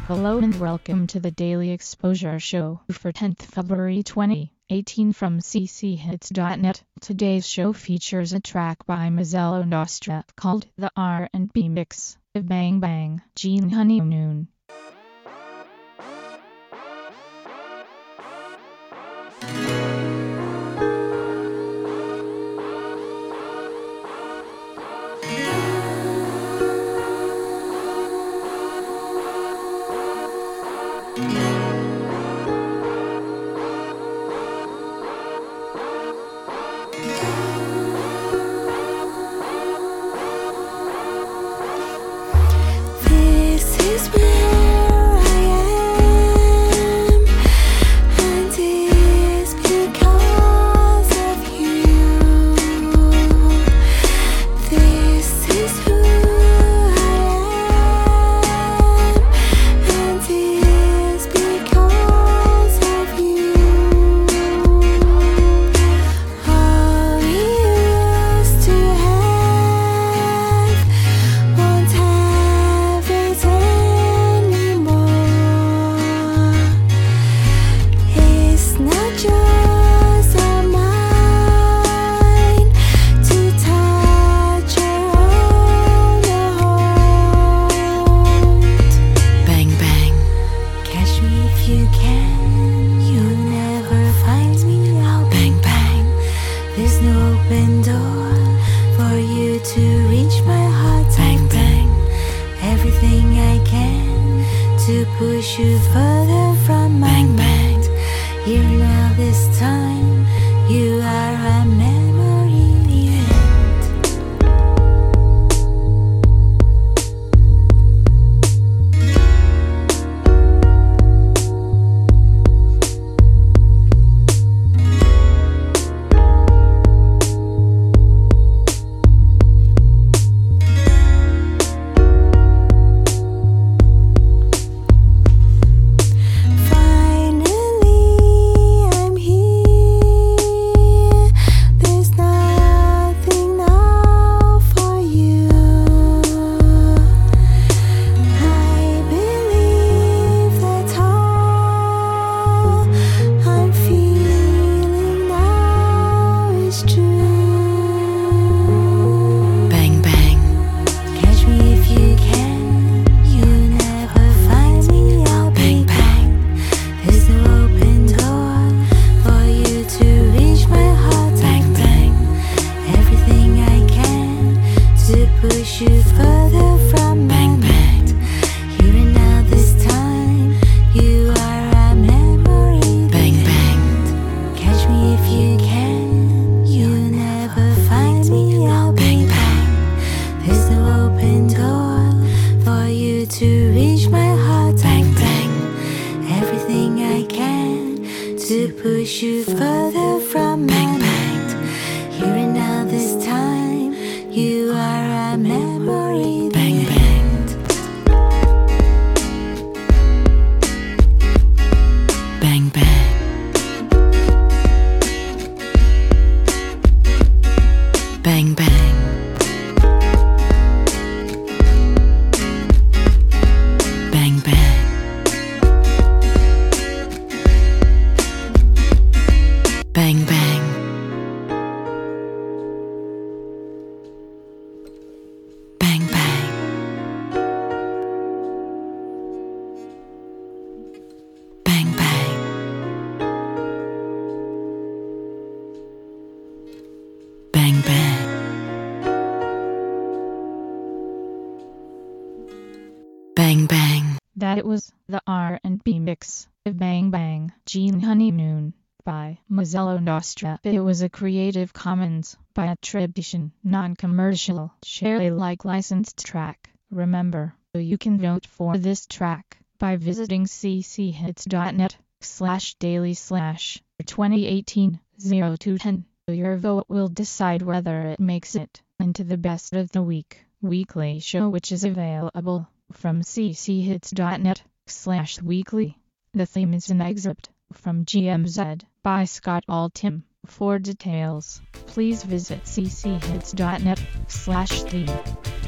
Hello and welcome to the Daily Exposure Show for 10th February 2018 from cchits.net. Today's show features a track by Mazzello Nostra called The R&B Mix of Bang Bang, Gene Honeymoon. This is where I am, and it's because of you. This is who I am, and it's because of you. All we used to have won't have it anymore. It's not just our mind to touch our own heart. Bang bang, catch me if you can. You'll never find me out. Bang bang, there's no open door for you to reach my heart. Bang bang, everything I can to push you further from my mind. Here now this time, you are a memory in the end. Finally, I'm here. There's nothing now for you. I believe that all I'm feeling now is true. Bang bang, catch me if you can. You'll never find me out. Bang bang, there's no open door for you to reach my heart. Bang bang, everything I can to push you further from my mind. Here and now this time, you are a memory. Bang bang, catch me if you can. You'll never find me out. Bang bang, there's no open door for you to reach my heart. Bang bang, everything I can to push you further from my mind. Here and now this time, you are a memory. Bang bang. Bang bang. Bang bang. Bang bang. Bang bang. Bang bang. Bang bang. Bang bang. Bang bang. That was the R&B Mix of Bang Bang, Gene Honeymoon by Mazzello Nostra. It was a Creative Commons by attribution, non-commercial, share Alike licensed track. Remember, you can vote for this track by visiting cchits.net/daily/2018-0210. Your vote will decide whether it makes it into the Best of the Week weekly show, which is available from cchits.net/weekly. The theme is an excerpt from GMZ by Scott Altham. For details, please visit cchits.net/theme.